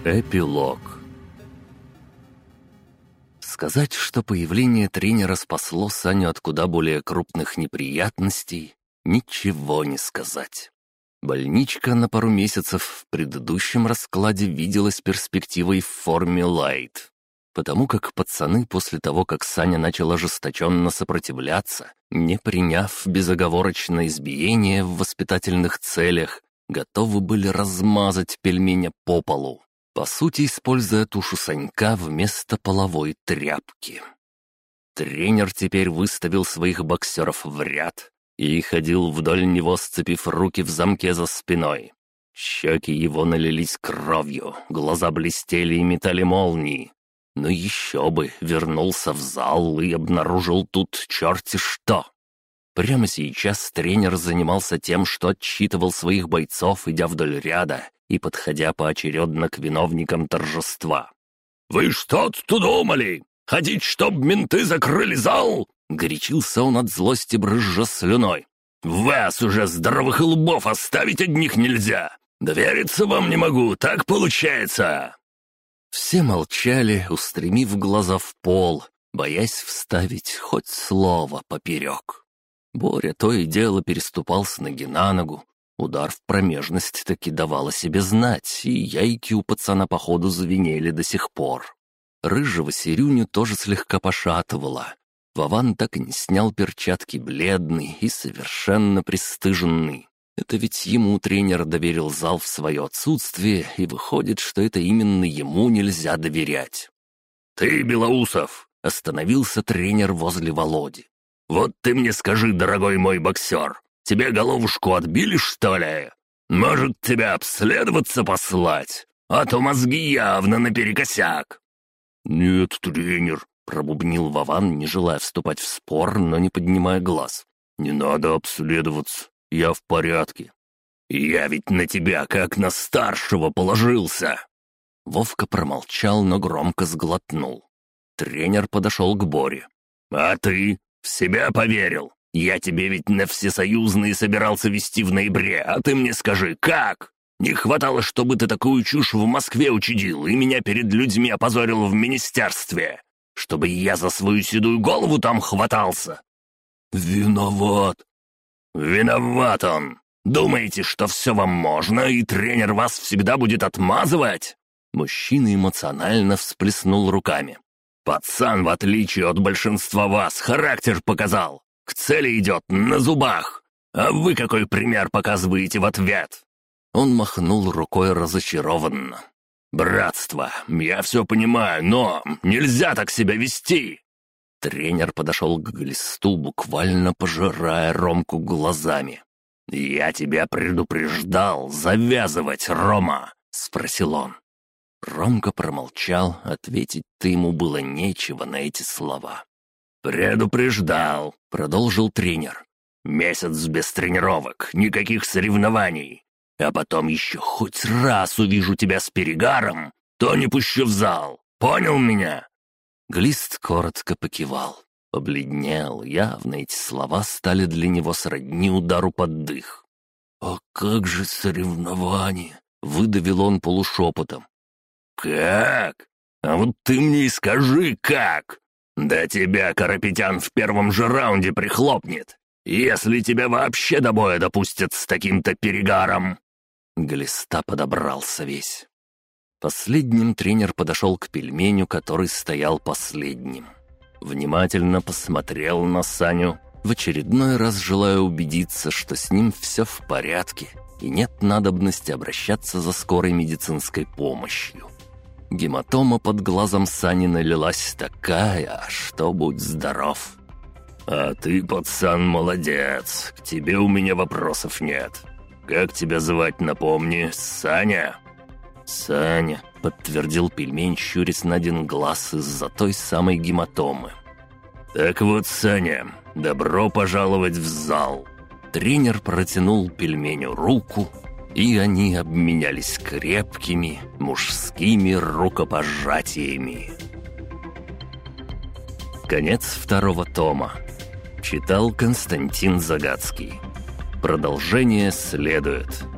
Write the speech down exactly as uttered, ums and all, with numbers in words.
Эпилог. Сказать, что появление тренера спасло Саню от куда более крупных неприятностей, ничего не сказать. Больничка на пару месяцев в предыдущем раскладе виделась перспективой в форме лайт, потому как пацаны после того, как Саня начал ожесточенно сопротивляться, не приняв безоговорочное избиение в воспитательных целях, готовы были размазать пельменя по полу, по сути, используя тушу Санька вместо половой тряпки. Тренер теперь выставил своих боксеров в ряд и ходил вдоль него, сцепив руки в замке за спиной. Щеки его налились кровью, глаза блестели и метали молнии. Но еще бы, вернулся в зал и обнаружил тут черти что. Прямо сейчас тренер занимался тем, что отчитывал своих бойцов, идя вдоль ряда и подходя поочередно к виновникам торжества. «Вы что тут думали? Хотите, чтоб менты закрыли зал?» — горячился он от злости, брызжа слюной. «Вас уже здоровых лбов оставить одних нельзя! Довериться вам не могу, так получается!» Все молчали, устремив глаза в пол, боясь вставить хоть слово поперек. Боря то и дело переступал с ноги на ногу. Удар в промежность таки давал о себе знать, и яйки у пацана походу звенели до сих пор. Рыжего Серюню тоже слегка пошатывало. Вован так и не снял перчатки, бледный и совершенно пристыженный. Это ведь ему тренер доверил зал в свое отсутствие, и выходит, что это именно ему нельзя доверять. «Ты, Белоусов!» — остановился тренер возле Володи. «Вот ты мне скажи, дорогой мой боксер, тебе головушку отбили, что ли? Может, тебя обследоваться послать? А то мозги явно наперекосяк». «Нет, тренер», — пробубнил Вован, не желая вступать в спор, но не поднимая глаз. «Не надо обследоваться, я в порядке». «Я ведь на тебя как на старшего положился». Вовка промолчал, но громко сглотнул. Тренер подошел к Боре. «А ты? В себя поверил? Я тебе ведь на всесоюзные собирался вести в ноябре, а ты мне скажи, как? Не хватало, чтобы ты такую чушь в Москве учудил и меня перед людьми опозорил в министерстве, чтобы я за свою седую голову там хватался». «Виноват». «Виноват он. Думаете, что все вам можно, и тренер вас всегда будет отмазывать?» Мужчина эмоционально всплеснул руками. «Пацан, в отличие от большинства вас, характер показал. К цели идет на зубах. А вы какой пример показываете в ответ?» Он махнул рукой разочарованно. «Братство, я все понимаю, но нельзя так себя вести!» Тренер подошел к глисту, буквально пожирая Ромку глазами. «Я тебя предупреждал завязывать, Рома!» — спросил он. Ромка промолчал, ответить-то ему было нечего на эти слова. «Предупреждал», — продолжил тренер. «Месяц без тренировок, никаких соревнований. А потом еще хоть раз увижу тебя с перегаром, то не пущу в зал. Понял меня?» Глист коротко покивал, побледнел, явно эти слова стали для него сродни удару под дых. «А как же соревнования?» — выдавил он полушепотом. «Как? А вот ты мне и скажи, как? Да тебя Карапетян в первом же раунде прихлопнет, если тебя вообще до боя допустят с таким-то перегаром». Глиста подобрался весь. Последним тренер подошел к пельменю, который стоял последним. Внимательно посмотрел на Саню, в очередной раз желая убедиться, что с ним все в порядке и нет надобности обращаться за скорой медицинской помощью. Гематома под глазом Сани налилась такая, что будь здоров. «А ты, пацан, молодец, к тебе у меня вопросов нет. Как тебя звать, напомни, Саня?» «Саня», — подтвердил пельмень, щурясь на один глаз из-за той самой гематомы. «Так вот, Саня, добро пожаловать в зал». Тренер протянул пельменю руку, и они обменялись крепкими мужскими рукопожатиями. Конец второго тома. Читал Константин Загадский. Продолжение следует.